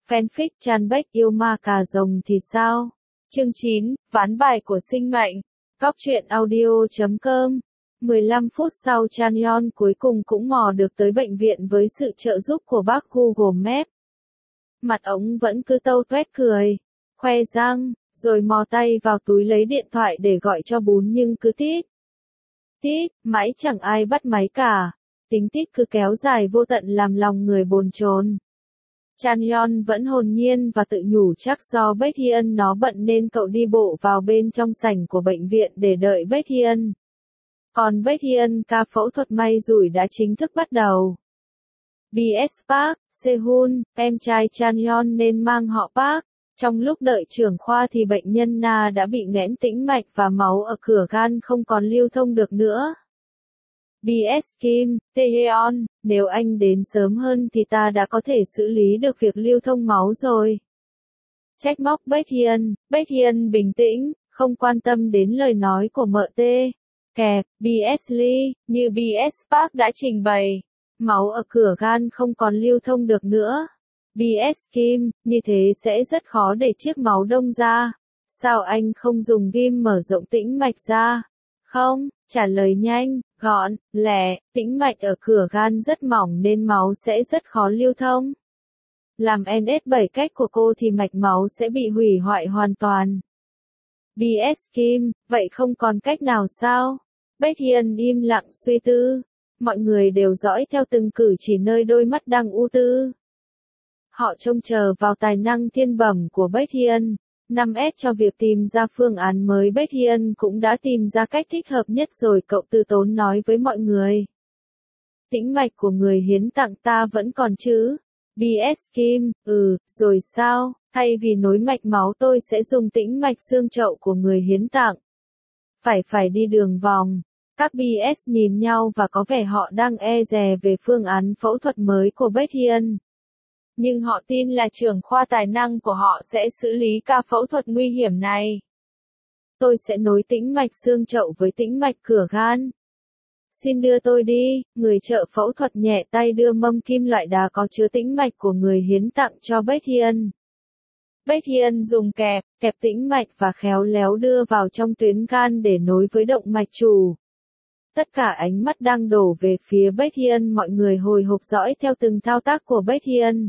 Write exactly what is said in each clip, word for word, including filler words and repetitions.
Fanfic Chanbek yêu ma cà rồng thì sao? Chương chín, ván bài của sinh mệnh. Cóc truyện audio chấm com. mười lăm phút sau Chanyeon cuối cùng cũng mò được tới bệnh viện với sự trợ giúp của bác Google Maps. Mặt ống vẫn cứ tâu tuét cười, khoe răng, rồi mò tay vào túi lấy điện thoại để gọi cho Bún nhưng cứ tít. Tít, mãi chẳng ai bắt máy cả. Tính tít cứ kéo dài vô tận làm lòng người bồn chồn. Chanyeon vẫn hồn nhiên và tự nhủ chắc do Baekhyun nó bận nên cậu đi bộ vào bên trong sảnh của bệnh viện để đợi Baekhyun. Còn Baekhyun ca phẫu thuật may rủi đã chính thức bắt đầu. bê ét Park, Sehun, em trai Chanyeon nên mang họ Park. Trong lúc đợi trưởng khoa thì bệnh nhân Na đã bị nghẽn tĩnh mạch và máu ở cửa gan không còn lưu thông được nữa. bê ét Kim, Taeyeon, nếu anh đến sớm hơn thì ta đã có thể xử lý được việc lưu thông máu rồi. Trách móc Baekhyun, Baekhyun bình tĩnh, không quan tâm đến lời nói của mợ tê. Kẹp, bê ét Lee, như bê ét Park đã trình bày, máu ở cửa gan không còn lưu thông được nữa. bê ét Kim, như thế sẽ rất khó để chiếc máu đông ra. Sao anh không dùng ghim mở rộng tĩnh mạch ra? Không, trả lời nhanh, gọn, lẹ, tĩnh mạch ở cửa gan rất mỏng nên máu sẽ rất khó lưu thông. Làm en ét bảy cách của cô thì mạch máu sẽ bị hủy hoại hoàn toàn. bê ét Kim, vậy không còn cách nào sao? Baekhyun im lặng suy tư. Mọi người đều dõi theo từng cử chỉ nơi đôi mắt đang ưu tư. Họ trông chờ vào tài năng thiên bẩm của Baekhyun. năm S cho việc tìm ra phương án mới. Baekhyun cũng đã tìm ra cách thích hợp nhất rồi, cậu từ tốn nói với mọi người. Tĩnh mạch của người hiến tặng ta vẫn còn chứ? bê ét Kim, ừ, rồi sao? Thay vì nối mạch máu tôi sẽ dùng tĩnh mạch xương chậu của người hiến tặng. Phải phải đi đường vòng. Các bê ét nhìn nhau và có vẻ họ đang e dè về phương án phẫu thuật mới của Baekhyun. Nhưng họ tin là trưởng khoa tài năng của họ sẽ xử lý ca phẫu thuật nguy hiểm này. Tôi sẽ nối tĩnh mạch xương chậu với tĩnh mạch cửa gan. Xin đưa tôi đi, người trợ phẫu thuật nhẹ tay đưa mâm kim loại đá có chứa tĩnh mạch của người hiến tặng cho Baekhyun. Baekhyun dùng kẹp, kẹp tĩnh mạch và khéo léo đưa vào trong tuyến gan để nối với động mạch chủ. Tất cả ánh mắt đang đổ về phía Baekhyun, mọi người hồi hộp dõi theo từng thao tác của Baekhyun.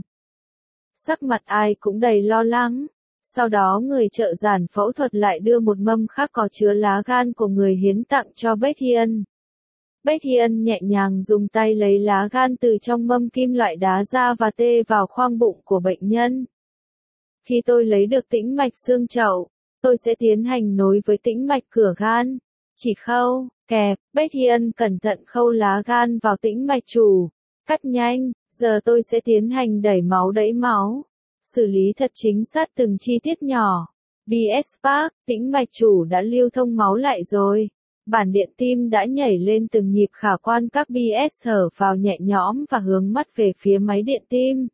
Sắc mặt ai cũng đầy lo lắng. Sau đó người trợ giản phẫu thuật lại đưa một mâm khác có chứa lá gan của người hiến tặng cho Baekhyun. Baekhyun nhẹ nhàng dùng tay lấy lá gan từ trong mâm kim loại đá ra và tê vào khoang bụng của bệnh nhân. Khi tôi lấy được tĩnh mạch xương chậu, tôi sẽ tiến hành nối với tĩnh mạch cửa gan. Chỉ khâu, kẹp, Baekhyun cẩn thận khâu lá gan vào tĩnh mạch chủ. Cắt nhanh, giờ tôi sẽ tiến hành đẩy máu đẩy máu. Xử lý thật chính xác từng chi tiết nhỏ. bê ét Park, tĩnh mạch chủ đã lưu thông máu lại rồi. Bản điện tim đã nhảy lên từng nhịp khả quan, các bê ét thở phào nhẹ nhõm và hướng mắt về phía máy điện tim.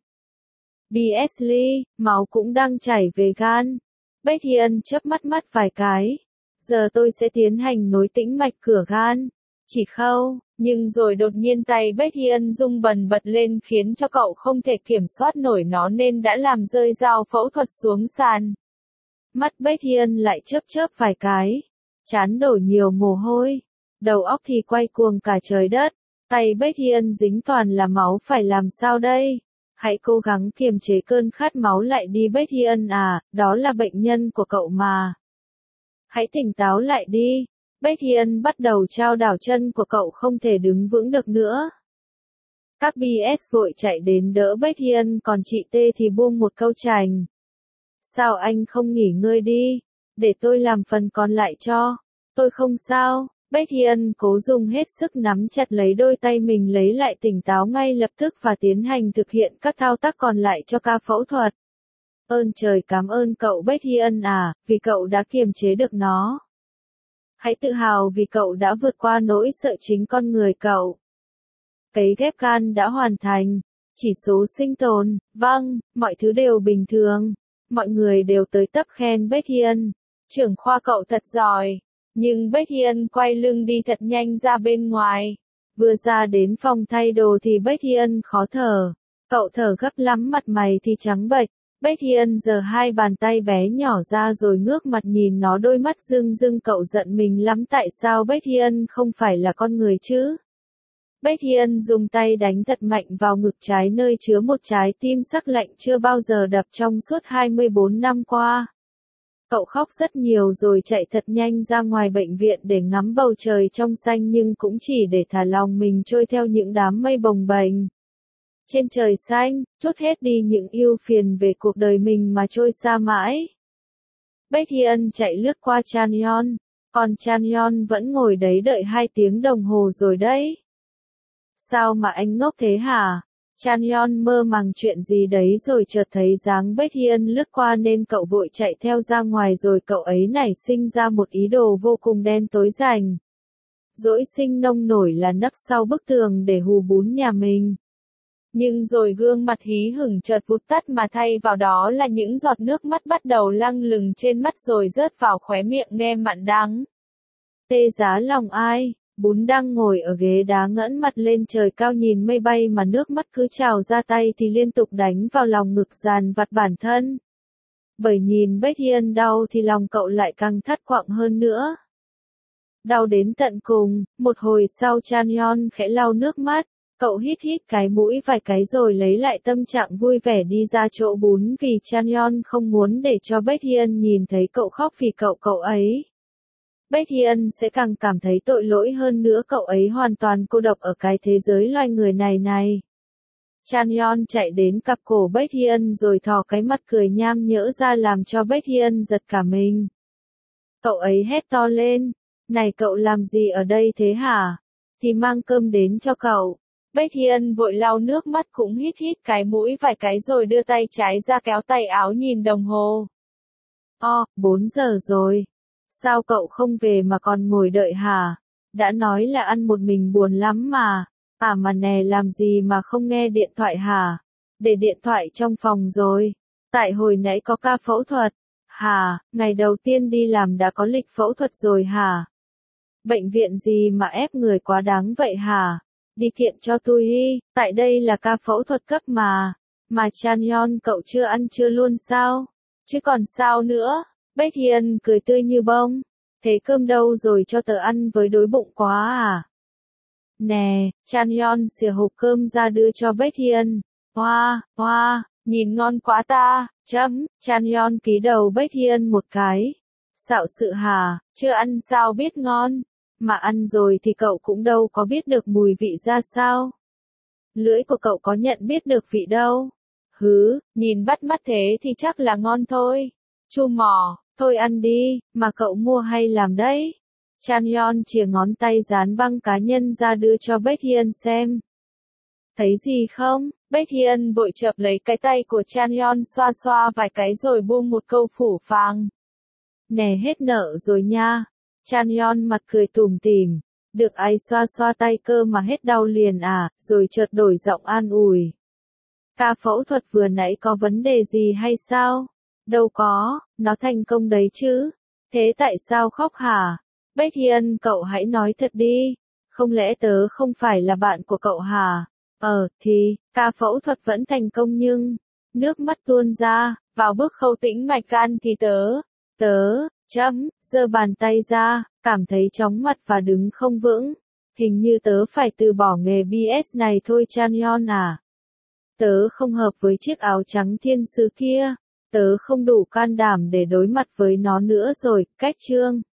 bê ét Lee, máu cũng đang chảy về gan. Baekhyun chớp mắt mắt vài cái. Giờ tôi sẽ tiến hành nối tĩnh mạch cửa gan. Chỉ khâu, nhưng rồi đột nhiên tay Baekhyun rung bần bật lên khiến cho cậu không thể kiểm soát nổi nó nên đã làm rơi dao phẫu thuật xuống sàn. Mắt Baekhyun lại chớp chớp vài cái. Trán đổ nhiều mồ hôi. Đầu óc thì quay cuồng cả trời đất. Tay Baekhyun dính toàn là máu, phải làm sao đây? Hãy cố gắng kiềm chế cơn khát máu lại đi Baekhyun à, đó là bệnh nhân của cậu mà. Hãy tỉnh táo lại đi. Baekhyun bắt đầu chao đảo, chân của cậu không thể đứng vững được nữa. Các bê ét vội chạy đến đỡ Baekhyun, còn chị T thì buông một câu chành. Sao anh không nghỉ ngơi đi? Để tôi làm phần còn lại cho. Tôi không sao. Baekhyun cố dùng hết sức nắm chặt lấy đôi tay mình lấy lại tỉnh táo ngay lập tức và tiến hành thực hiện các thao tác còn lại cho ca phẫu thuật. Ơn trời, cảm ơn cậu Baekhyun à, vì cậu đã kiềm chế được nó. Hãy tự hào vì cậu đã vượt qua nỗi sợ chính con người cậu. Cấy ghép gan đã hoàn thành. Chỉ số sinh tồn, vâng, mọi thứ đều bình thường. Mọi người đều tới tấp khen Baekhyun. Trưởng khoa cậu thật giỏi. Nhưng Baekhyun quay lưng đi thật nhanh ra bên ngoài. Vừa ra đến phòng thay đồ thì Baekhyun khó thở. Cậu thở gấp lắm, mặt mày thì trắng bệch. Bách Hiên giơ hai bàn tay bé nhỏ ra rồi ngước mặt nhìn nó, đôi mắt rưng rưng. Cậu giận mình lắm, tại sao Bách Hiên không phải là con người chứ? Bách Hiên dùng tay đánh thật mạnh vào ngực trái, nơi chứa một trái tim sắc lạnh chưa bao giờ đập trong suốt hai mươi bốn năm qua. Cậu khóc rất nhiều rồi chạy thật nhanh ra ngoài bệnh viện để ngắm bầu trời trong xanh, nhưng cũng chỉ để thả lòng mình trôi theo những đám mây bồng bềnh. Trên trời xanh, trút hết đi những ưu phiền về cuộc đời mình mà trôi xa mãi. Bách Hiên chạy lướt qua Chanyeol, còn Chanyeol vẫn ngồi đấy đợi hai tiếng đồng hồ rồi đấy. Sao mà anh ngốc thế hả? Chanyeol mơ màng chuyện gì đấy rồi chợt thấy dáng Bách Hiên lướt qua nên cậu vội chạy theo ra ngoài, rồi cậu ấy nảy sinh ra một ý đồ vô cùng đen tối rành rỗi sinh nông nổi là nấp sau bức tường để hù bún nhà mình. Nhưng rồi gương mặt hí hửng chợt vụt tắt, mà thay vào đó là những giọt nước mắt bắt đầu lăng lừng trên mắt rồi rớt vào khóe miệng nghe mặn đắng. Tê giá lòng ai? Bún đang ngồi ở ghế đá ngẩng mặt lên trời cao nhìn mây bay mà nước mắt cứ trào ra, tay thì liên tục đánh vào lòng ngực dàn vặt bản thân. Bởi nhìn Bách Hiên đau thì lòng cậu lại càng thắt quặn hơn nữa. Đau đến tận cùng, một hồi sau Chanyeol khẽ lau nước mắt, cậu hít hít cái mũi vài cái rồi lấy lại tâm trạng vui vẻ đi ra chỗ bún, vì Chanyeol không muốn để cho Bách Hiên nhìn thấy cậu khóc vì cậu cậu ấy. Bách Hiên sẽ càng cảm thấy tội lỗi hơn nữa, cậu ấy hoàn toàn cô độc ở cái thế giới loài người này này. Chanyeol chạy đến cặp cổ Bách Hiên rồi thò cái mặt cười nham nhỡ ra làm cho Bách Hiên giật cả mình. Cậu ấy hét to lên, này cậu làm gì ở đây thế hả? Thì mang cơm đến cho cậu. Bách Hiên vội lau nước mắt cũng hít hít cái mũi vài cái rồi đưa tay trái ra kéo tay áo nhìn đồng hồ. O, bốn giờ rồi. Sao cậu không về mà còn ngồi đợi hả? Đã nói là ăn một mình buồn lắm mà. À mà nè, làm gì mà không nghe điện thoại hả? Để điện thoại trong phòng rồi. Tại hồi nãy có ca phẫu thuật. Hả, ngày đầu tiên đi làm đã có lịch phẫu thuật rồi hả? Bệnh viện gì mà ép người quá đáng vậy hả? Đi kiện cho tôi đi, tại đây là ca phẫu thuật cấp mà. Mà Chanyeol cậu chưa ăn trưa luôn sao? Chứ còn sao nữa? Bách Hiên cười tươi như bông. Thế cơm đâu rồi, cho tớ ăn với, đói bụng quá à? Nè, Chanyeol xìa hộp cơm ra đưa cho Bách Hiên. Hoa, hoa, nhìn ngon quá ta, chấm. Chanyeol ký đầu Bách Hiên một cái. Xạo sự hả, chưa ăn sao biết ngon? Mà ăn rồi thì cậu cũng đâu có biết được mùi vị ra sao. Lưỡi của cậu có nhận biết được vị đâu. Hứ, nhìn bắt mắt thế thì chắc là ngon thôi. Chu mỏ, thôi ăn đi, mà cậu mua hay làm đấy? Chanyeol chìa ngón tay dán băng cá nhân ra đưa cho Bách Hiên xem. Thấy gì không? Bách Hiên vội chợp lấy cái tay của Chanyeol xoa xoa vài cái rồi buông một câu phủ phàng. Nè, hết nợ rồi nha. Chanyeol mặt cười tủm tỉm. Được ai xoa xoa tay cơ mà hết đau liền à, rồi chợt đổi giọng an ủi. Ca phẫu thuật vừa nãy có vấn đề gì hay sao? Đâu có, nó thành công đấy chứ. Thế tại sao khóc hả? Bách Hiên, cậu hãy nói thật đi. Không lẽ tớ không phải là bạn của cậu hả? Ờ, thì, ca phẫu thuật vẫn thành công nhưng... Nước mắt tuôn ra, vào bước khâu tĩnh mạch gan thì tớ... Tớ, chấm, giơ bàn tay ra, cảm thấy chóng mặt và đứng không vững. Hình như tớ phải từ bỏ nghề bê ét này thôi Chanyeol à. Tớ không hợp với chiếc áo trắng thiên sứ kia. Tớ không đủ can đảm để đối mặt với nó nữa rồi, cách chương.